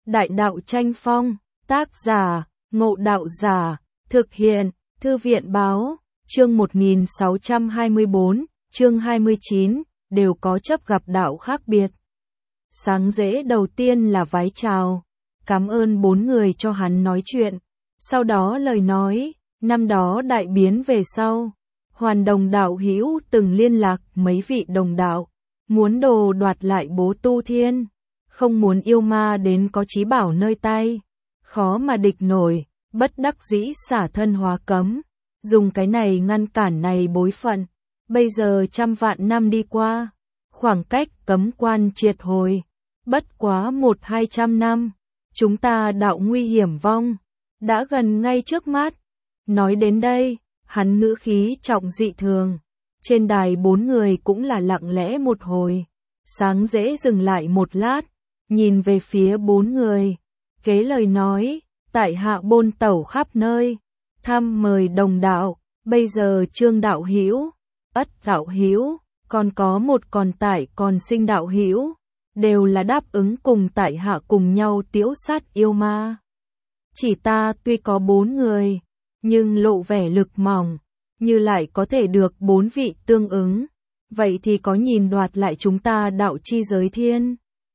Đại đạo tranh phong, tác giả, Ngộ Đạo Giả, thực hiện, Thư viện báo, chương 1624, chương 29, đều có chấp gặp đạo khác biệt. Sáng dễ đầu tiên là vái chào, cảm ơn bốn người cho hắn nói chuyện, sau đó lời nói, năm đó đại biến về sau, Hoàn Đồng đạo hữu từng liên lạc mấy vị đồng đạo, muốn đồ đoạt lại bố tu thiên, không muốn yêu ma đến có chí bảo nơi tay, khó mà địch nổi, bất đắc dĩ xả thân hóa cấm, dùng cái này ngăn cản này bối phận. Bây giờ trăm vạn năm đi qua, khoảng cách cấm quan triệt hồi, bất quá 100-200 năm, chúng ta đạo nguy hiểm vong, đã gần ngay trước mắt. Nói đến đây, hắn ngữ khí trọng dị thường, trên đài bốn người cũng là lặng lẽ một hồi, sáng dễ dừng lại một lát, nhìn về phía bốn người, kế lời nói, tại hạ bôn tẩu khắp nơi, thăm mời đồng đạo, bây giờ Trương đạo hữu, Ất đạo hữu, còn có một còn tại còn sinh đạo hữu, đều là đáp ứng cùng tại hạ cùng nhau tiễu sát yêu ma. Chỉ ta tuy có 4 người, nhưng lộ vẻ lực mỏng, như lại có thể được 4 vị tương ứng, vậy thì có nhìn đoạt lại chúng ta đạo chi giới thiên.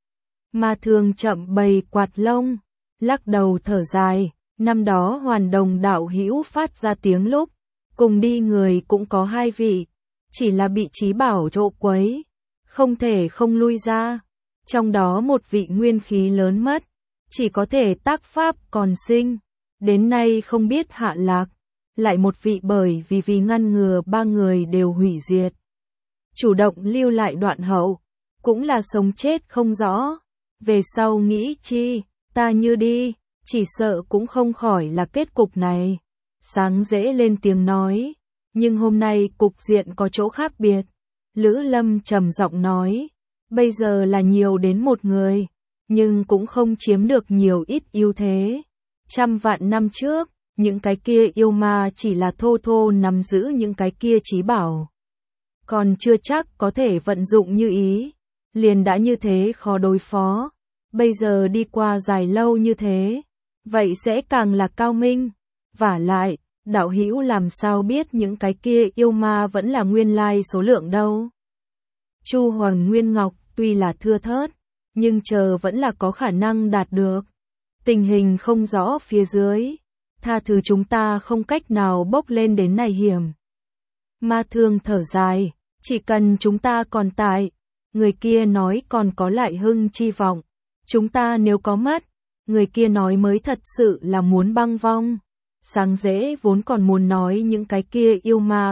Ma Thương chậm bày quạt lông, lắc đầu thở dài, năm đó Hoàn Đồng đạo hữu phát ra tiếng lúc, cùng đi người cũng có 2 vị, chỉ là bị chí bảo trộ quấy, không thể không lui ra, trong đó một vị nguyên khí lớn mất, chỉ có thể tác pháp còn sinh, đến nay không biết hạ lạc, lại một vị bởi vì ngăn ngừa 3 người đều hủy diệt. Chủ động lưu lại đoạn hậu, cũng là sống chết không rõ, về sau nghĩ chi, ta như đi, chỉ sợ cũng không khỏi là kết cục này. Sáng dễ lên tiếng nói, nhưng hôm nay cục diện có chỗ khác biệt. Lữ Lâm trầm giọng nói, bây giờ là nhiều đến 1 người, nhưng cũng không chiếm được nhiều ít ưu thế. Trăm vạn năm trước, những cái kia yêu ma chỉ là thô thô nắm giữ những cái kia chí bảo, còn chưa chắc có thể vận dụng như ý, liền đã như thế khó đối phó. Bây giờ đi qua dài lâu như thế, vậy sẽ càng là cao minh. Vả lại, đạo hữu làm sao biết những cái kia yêu ma vẫn là nguyên lai số lượng đâu. Chu Hoàng Nguyên Ngọc tuy là thưa thớt, nhưng chờ vẫn là có khả năng đạt được. Tình hình không rõ phía dưới, tha thứ chúng ta không cách nào bốc lên đến này hiểm. Ma Thương thở dài, chỉ cần chúng ta còn tại, người kia nói còn có lại hưng chi vọng. Chúng ta nếu có mất, người kia nói mới thật sự là muốn băng vong. Sáng dễ vốn còn muốn nói những cái kia yêu ma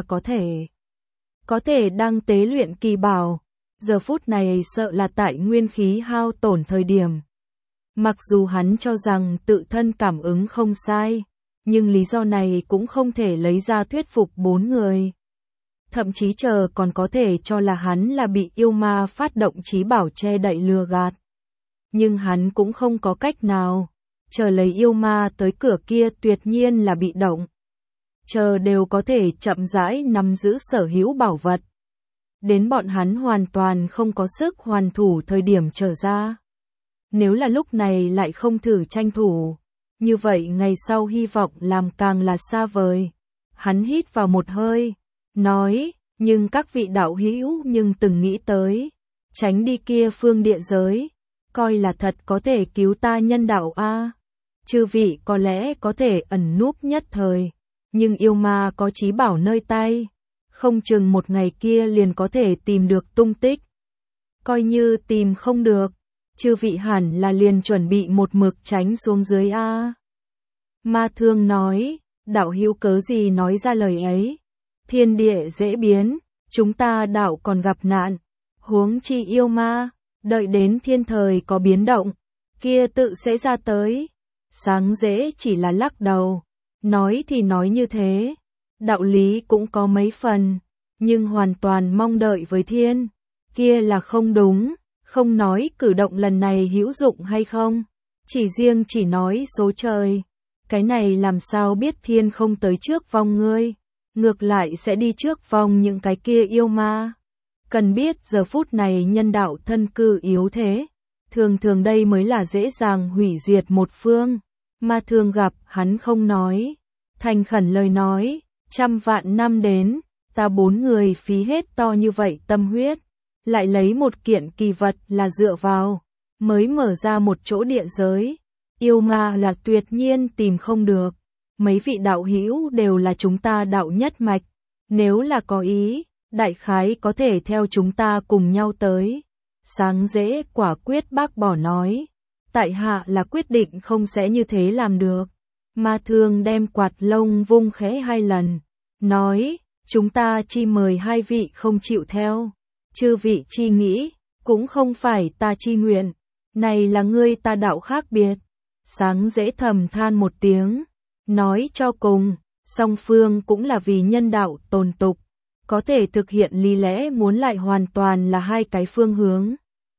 có thể đang tế luyện kỳ bảo, giờ phút này sợ là tại nguyên khí hao tổn thời điểm. Mặc dù hắn cho rằng tự thân cảm ứng không sai, nhưng lý do này cũng không thể lấy ra thuyết phục 4 người. Thậm chí chờ còn có thể cho là hắn là bị yêu ma phát động chí bảo che đậy lừa gạt. Nhưng hắn cũng không có cách nào, chờ lấy yêu ma tới cửa kia tuyệt nhiên là bị động. Chờ đều có thể chậm rãi nắm giữ sở hữu bảo vật. Đến bọn hắn hoàn toàn không có sức hoàn thủ thời điểm trở ra. Nếu là lúc này lại không thử tranh thủ, như vậy ngày sau hy vọng làm càng là xa vời. Hắn hít vào một hơi, nói, nhưng các vị đạo hữu nhưng từng nghĩ tới, tránh đi kia phương địa giới, coi là thật có thể cứu ta nhân đạo a. Chư vị có lẽ có thể ẩn núp nhất thời, nhưng yêu ma có chí bảo nơi tay, không chừng một ngày kia liền có thể tìm được tung tích. Coi như tìm không được, chư vị hẳn là liền chuẩn bị một mực tránh xuống dưới a. Ma Thương nói, đạo hữu cớ gì nói ra lời ấy, thiên địa dễ biến, chúng ta đạo còn gặp nạn, huống chi yêu ma, đợi đến thiên thời có biến động, kia tự sẽ ra tới. Sáng dễ chỉ là lắc đầu, nói thì nói như thế, đạo lý cũng có mấy phần, nhưng hoàn toàn mong đợi với thiên, kia là không đúng, không nói cử động lần này hữu dụng hay không, chỉ nói số trời, cái này làm sao biết thiên không tới trước vong ngươi, ngược lại sẽ đi trước vong những cái kia yêu ma. Cần biết giờ phút này nhân đạo thân cư yếu thế, Thường thường đây mới là dễ dàng hủy diệt một phương. Ma Thương gặp hắn không nói, thành khẩn lời nói, 100.000 năm đến, ta 4 người phí hết to như vậy tâm huyết, lại lấy một kiện kỳ vật là dựa vào, mới mở ra một chỗ địa giới. Yêu ma là tuyệt nhiên tìm không được, mấy vị đạo hữu đều là chúng ta đạo nhất mạch, nếu là có ý, đại khái có thể theo chúng ta cùng nhau tới. Sáng dễ quả quyết bác bỏ nói, tại hạ là quyết định không sẽ như thế làm được. Ma Thương đem quạt lông vung khẽ 2 lần, nói, chúng ta chi mời 2 vị không chịu theo, chư vị chi nghĩ, cũng không phải ta chi nguyện, này là ngươi ta đạo khác biệt. Sáng dễ thầm than một tiếng, nói cho cùng, song phương cũng là vì nhân đạo tồn tục, có thể thực hiện lý lẽ muốn lại hoàn toàn là 2 cái phương hướng.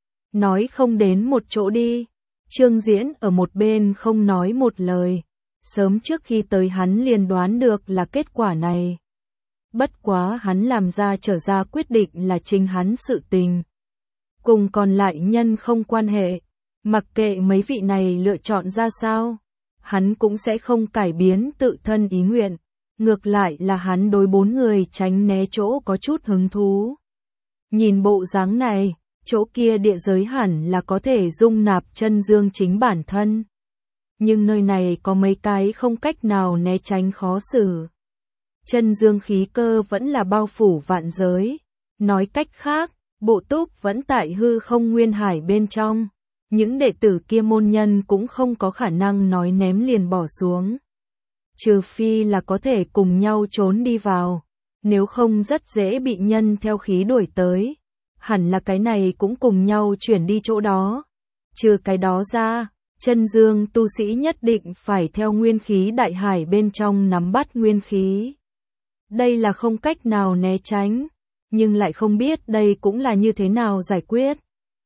Nói không đến một chỗ đi. Trương Diễn ở một bên không nói một lời, sớm trước khi tới hắn liền đoán được là kết quả này. Bất quá hắn làm ra trở ra quyết định là chính hắn sự tình. Cùng còn lại nhân không quan hệ, mặc kệ mấy vị này lựa chọn ra sao, hắn cũng sẽ không cải biến tự thân ý nguyện. Ngược lại là hắn đối 4 người tránh né chỗ có chút hứng thú. Nhìn bộ dáng này, chỗ kia địa giới hẳn là có thể dung nạp chân dương chính bản thân. Nhưng nơi này có mấy cái không cách nào né tránh khó xử. Chân dương khí cơ vẫn là bao phủ vạn giới. Nói cách khác, bộ túc vẫn tại hư không nguyên hải bên trong. Những đệ tử kia môn nhân cũng không có khả năng nói ném liền bỏ xuống. Trừ phi là có thể cùng nhau trốn đi vào. Nếu không rất dễ bị nhân theo khí đuổi tới. Hẳn là cái này cũng cùng nhau chuyển đi chỗ đó. Trừ cái đó ra, chân dương tu sĩ nhất định phải theo nguyên khí đại hải bên trong nắm bắt nguyên khí. Đây là không cách nào né tránh, nhưng lại không biết đây cũng là như thế nào giải quyết.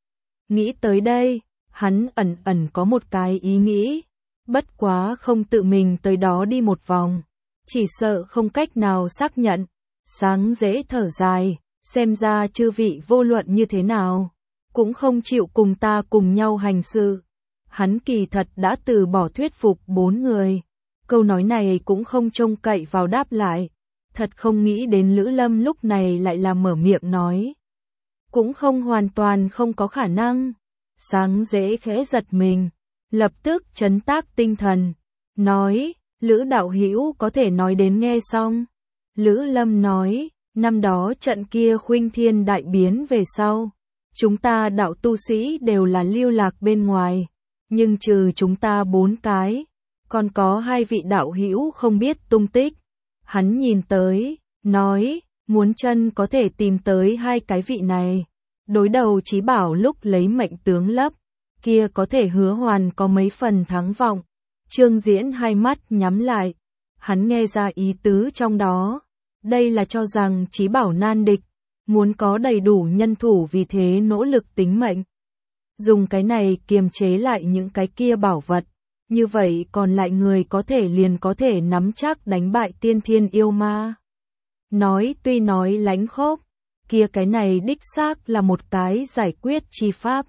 Nghĩ tới đây, hắn ẩn ẩn có một cái ý nghĩ, bất quá không tự mình tới đó đi một vòng, chỉ sợ không cách nào xác nhận. Sáng dễ thở dài. Xem ra chư vị vô luận như thế nào, cũng không chịu cùng ta cùng nhau hành sự. Hắn kỳ thật đã từ bỏ thuyết phục 4 người. Câu nói này cũng không trông cậy vào đáp lại. Thật không nghĩ đến Lữ Lâm lúc này lại là mở miệng nói. Cũng không hoàn toàn không có khả năng. Sáng dễ khẽ giật mình, lập tức trấn tác tinh thần. Nói, Lữ đạo hữu có thể nói đến nghe xong. Lữ Lâm nói. Năm đó trận kia khuynh thiên đại biến về sau, chúng ta đạo tu sĩ đều là lưu lạc bên ngoài, nhưng trừ chúng ta 4 cái, còn có 2 vị đạo hữu không biết tung tích. Hắn nhìn tới, nói, muốn chân có thể tìm tới 2 cái vị này, đối đầu Chí Bảo lúc lấy mệnh tướng lấp, kia có thể hứa hoàn có mấy phần thắng vọng. Trương Diễn 2 mắt nhắm lại, hắn nghe ra ý tứ trong đó. Đây là cho rằng Chí Bảo nan địch, muốn có đầy đủ nhân thủ vì thế nỗ lực tính mệnh. Dùng cái này kiềm chế lại những cái kia bảo vật, như vậy còn lại người có thể liền có thể nắm chắc đánh bại tiên thiên yêu ma. Nói tuy nói lánh khốc, kia cái này đích xác là một cái giải quyết chi pháp,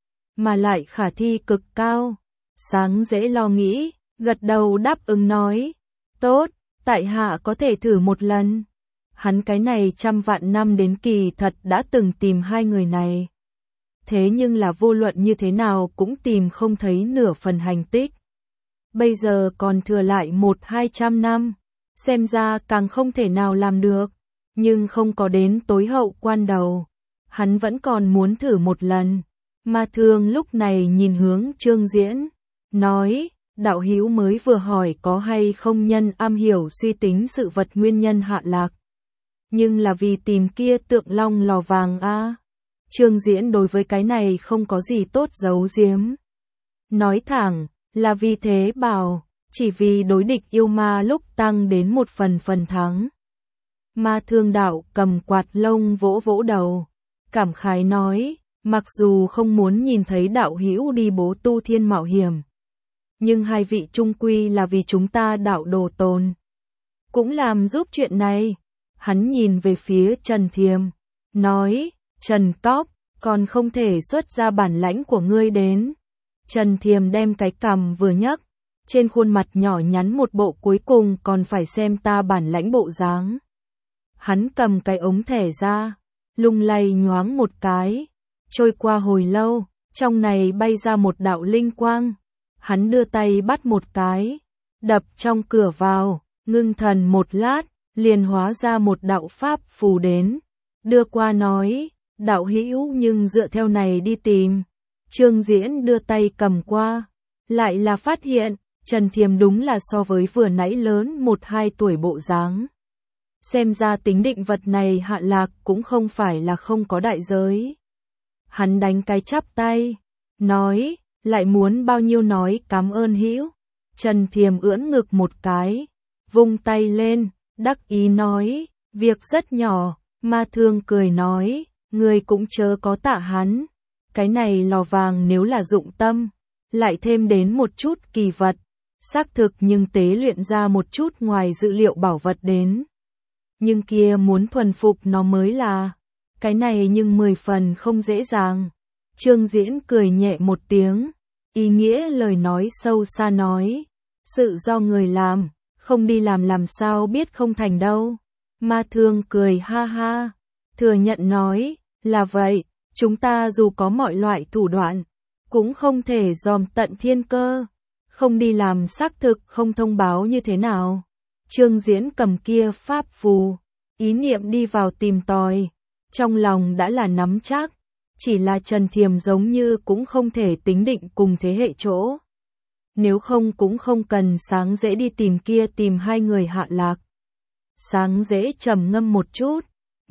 mà lại khả thi cực cao. Sáng dễ lo nghĩ, gật đầu đáp ứng nói, tốt. Tại hạ có thể thử một lần. Hắn cái này 100.000 năm đến kỳ thật đã từng tìm 2 người này. Thế nhưng là vô luận như thế nào cũng tìm không thấy nửa phần hành tích. Bây giờ còn thừa lại 100-200 năm. Xem ra càng không thể nào làm được. Nhưng không có đến tối hậu quan đầu. Hắn vẫn còn muốn thử một lần. Ma Thương lúc này nhìn hướng Trương Diễn. Nói. Đạo hữu mới vừa hỏi có hay không nhân am hiểu suy tính sự vật nguyên nhân hạ lạc. Nhưng là vì tìm kia tượng long lò vàng a. Trương Diễn đối với cái này không có gì tốt giấu giếm. Nói thẳng, là vì thế bảo, chỉ vì đối địch yêu ma lúc tăng đến một phần thắng. Ma Thương đạo cầm quạt lông vỗ vỗ đầu, cảm khái nói, mặc dù không muốn nhìn thấy đạo hữu đi bố tu thiên mạo hiểm. Nhưng 2 vị trung quy là vì chúng ta đạo đồ tồn. Cũng làm giúp chuyện này. Hắn nhìn về phía Trần Thiềm. Nói, Trần Cóc, còn không thể xuất ra bản lãnh của ngươi đến. Trần Thiềm đem cái cằm vừa nhấc, trên khuôn mặt nhỏ nhắn một bộ cuối cùng còn phải xem ta bản lãnh bộ dáng. Hắn cầm cái ống thẻ ra, lung lay nhoáng một cái, trôi qua hồi lâu, trong này bay ra một đạo linh quang. Hắn đưa tay bắt một cái, đập trong cửa vào, ngưng thần một lát, liền hóa ra một đạo pháp phù đến, đưa qua nói, đạo hữu nhưng dựa theo này đi tìm. Trương Diễn đưa tay cầm qua, lại là phát hiện, Trần Thiềm đúng là so với vừa nãy lớn 1-2 tuổi bộ dáng. Xem ra tính định vật này hạ lạc cũng không phải là không có đại giới. Hắn đánh cái chắp tay, nói, lại muốn bao nhiêu nói cảm ơn hữu. Trần Thiềm ưỡn ngực một cái, vung tay lên, đắc ý nói, việc rất nhỏ. Ma Thương cười nói, người cũng chớ có tạ hắn. Cái này lò vàng nếu là dụng tâm, lại thêm đến một chút kỳ vật, xác thực nhưng tế luyện ra một chút ngoài dự liệu bảo vật đến. Nhưng kia muốn thuần phục nó mới là, cái này nhưng 10 phần không dễ dàng. Trương Diễn cười nhẹ một tiếng, ý nghĩa lời nói sâu xa nói, sự do người làm, không đi làm sao biết không thành đâu. Ma Thương cười ha ha, thừa nhận nói, là vậy, chúng ta dù có mọi loại thủ đoạn, cũng không thể dòm tận thiên cơ, không đi làm xác thực không thông báo như thế nào. Trương Diễn cầm kia pháp phù, ý niệm đi vào tìm tòi, trong lòng đã là nắm chắc, chỉ là Trần Thiềm giống như cũng không thể tính định cùng thế hệ chỗ. Nếu không cũng không cần Sáng Dễ đi tìm kia tìm hai người hạ lạc. Sáng Dễ trầm ngâm một chút,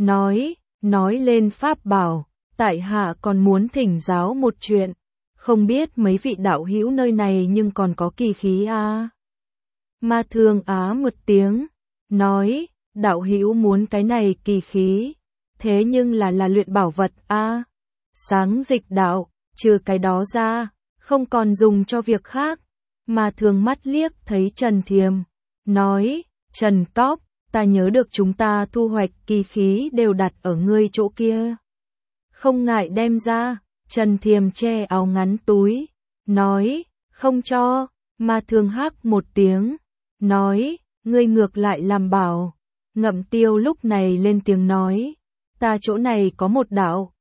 nói lên pháp bảo, tại hạ còn muốn thỉnh giáo một chuyện, không biết mấy vị đạo hữu nơi này nhưng còn có kỳ khí à? Ma Thương á một tiếng, nói, đạo hữu muốn cái này kỳ khí, thế nhưng là luyện bảo vật à? Sáng Dịch đạo, trừ cái đó ra, không còn dùng cho việc khác. Ma Thương mắt liếc thấy Trần Thiềm, nói, Trần Cóp, ta nhớ được chúng ta thu hoạch kỳ khí đều đặt ở ngươi chỗ kia. Không ngại đem ra. Trần Thiềm che áo ngắn túi, nói, không cho. Ma Thương hắc một tiếng, nói, ngươi ngược lại làm bảo. Ngậm Tiêu lúc này lên tiếng nói, ta chỗ này có một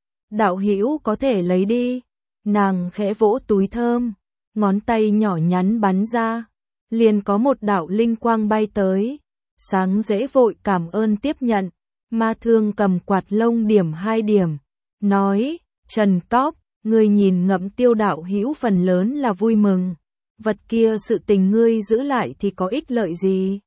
đạo hữu có thể lấy đi. Nàng khẽ vỗ túi thơm, ngón tay nhỏ nhắn bắn ra, liền có một đạo linh quang bay tới. Sáng Dễ vội cảm ơn tiếp nhận, Ma Thương cầm quạt lông điểm 2 điểm, nói, Trần Cóp, ngươi nhìn Ngậm Tiêu đạo hữu phần lớn là vui mừng, vật kia sự tình ngươi giữ lại thì có ích lợi gì?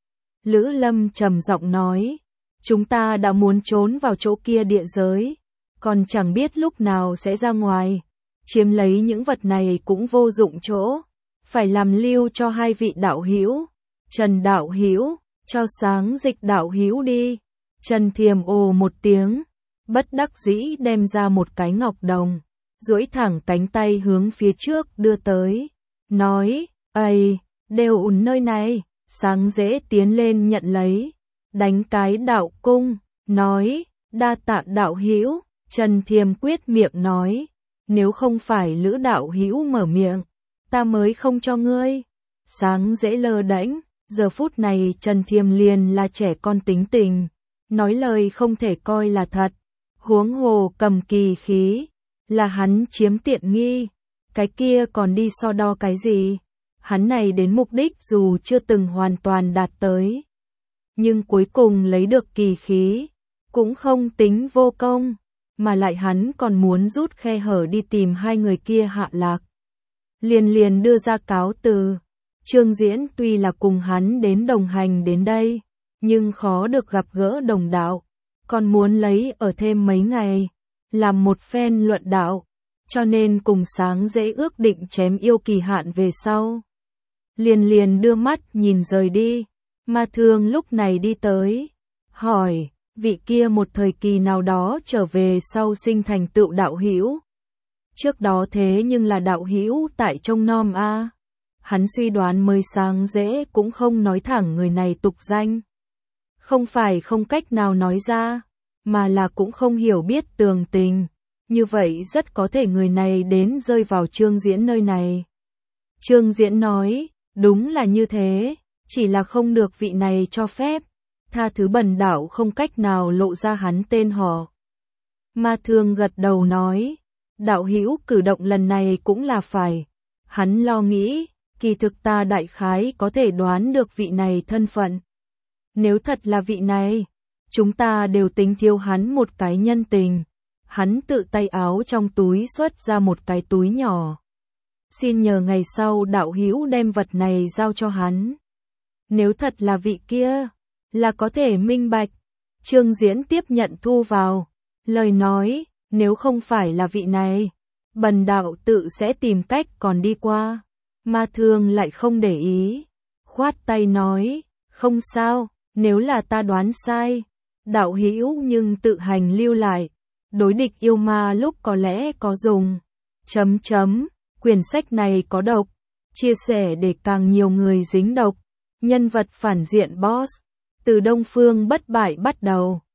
Lữ Lâm trầm giọng nói, chúng ta đã muốn trốn vào chỗ kia địa giới, còn chẳng biết lúc nào sẽ ra ngoài, chiếm lấy những vật này cũng vô dụng chỗ, phải làm lưu cho hai vị đạo hữu. Trần đạo hữu, cho Sáng Dịch đạo hữu đi. Trần Thiềm ồ một tiếng, bất đắc dĩ đem ra một cái ngọc đồng, duỗi thẳng cánh tay hướng phía trước đưa tới, nói, ây, đều nơi này. Sáng Dễ tiến lên nhận lấy, đánh cái đạo cung, nói, đa tạ đạo hữu. Trần Thiềm quyết miệng nói, nếu không phải Lữ đạo hữu mở miệng, ta mới không cho ngươi. Sáng Dễ lơ đễnh, giờ phút này Trần Thiềm liền là trẻ con tính tình, nói lời không thể coi là thật, huống hồ cầm kỳ khí, là hắn chiếm tiện nghi, cái kia còn đi so đo cái gì? Hắn này đến mục đích dù chưa từng hoàn toàn đạt tới, nhưng cuối cùng lấy được kỳ khí, cũng không tính vô công, mà lại hắn còn muốn rút khe hở đi tìm hai người kia hạ lạc. Liền đưa ra cáo từ. Trương Diễn tuy là cùng hắn đến đồng hành đến đây, nhưng khó được gặp gỡ đồng đạo, còn muốn lấy ở thêm mấy ngày, làm một phen luận đạo, cho nên cùng Sáng Dễ ước định chém yêu kỳ hạn về sau. Liền đưa mắt nhìn rời đi. Ma Thương lúc này đi tới, hỏi, vị kia một thời kỳ nào đó trở về sau sinh thành tựu đạo hữu. Trước đó thế nhưng là đạo hữu tại Trông Nom a. Hắn suy đoán mới Sáng Dễ cũng không nói thẳng người này tục danh. Không phải không cách nào nói ra, mà là cũng không hiểu biết tường tình. như vậy rất có thể người này đến rơi vào Trương Diễn nơi này. Trương Diễn nói, đúng là như thế, chỉ là không được vị này cho phép, tha thứ bần đạo không cách nào lộ ra hắn tên họ. Ma Thương gật đầu nói, đạo hữu cử động lần này cũng là phải. Hắn lo nghĩ, kỳ thực ta đại khái có thể đoán được vị này thân phận. Nếu thật là vị này, chúng ta đều tính thiếu hắn một cái nhân tình. Hắn tự tay áo trong túi xuất ra một cái túi nhỏ. Xin nhờ ngày sau đạo hữu đem vật này giao cho hắn. Nếu thật là vị kia, là có thể minh bạch. Trương Diễn tiếp nhận thu vào. Lời nói, nếu không phải là vị này, bần đạo tự sẽ tìm cách còn đi qua. Ma Thương lại không để ý. Khoát tay nói, không sao, nếu là ta đoán sai, đạo hữu nhưng tự hành lưu lại. Đối địch yêu ma lúc có lẽ có dùng. Quyển sách này có độc. Chia sẻ để càng nhiều người dính độc. Nhân vật phản diện boss. Từ Đông Phương bất bại bắt đầu.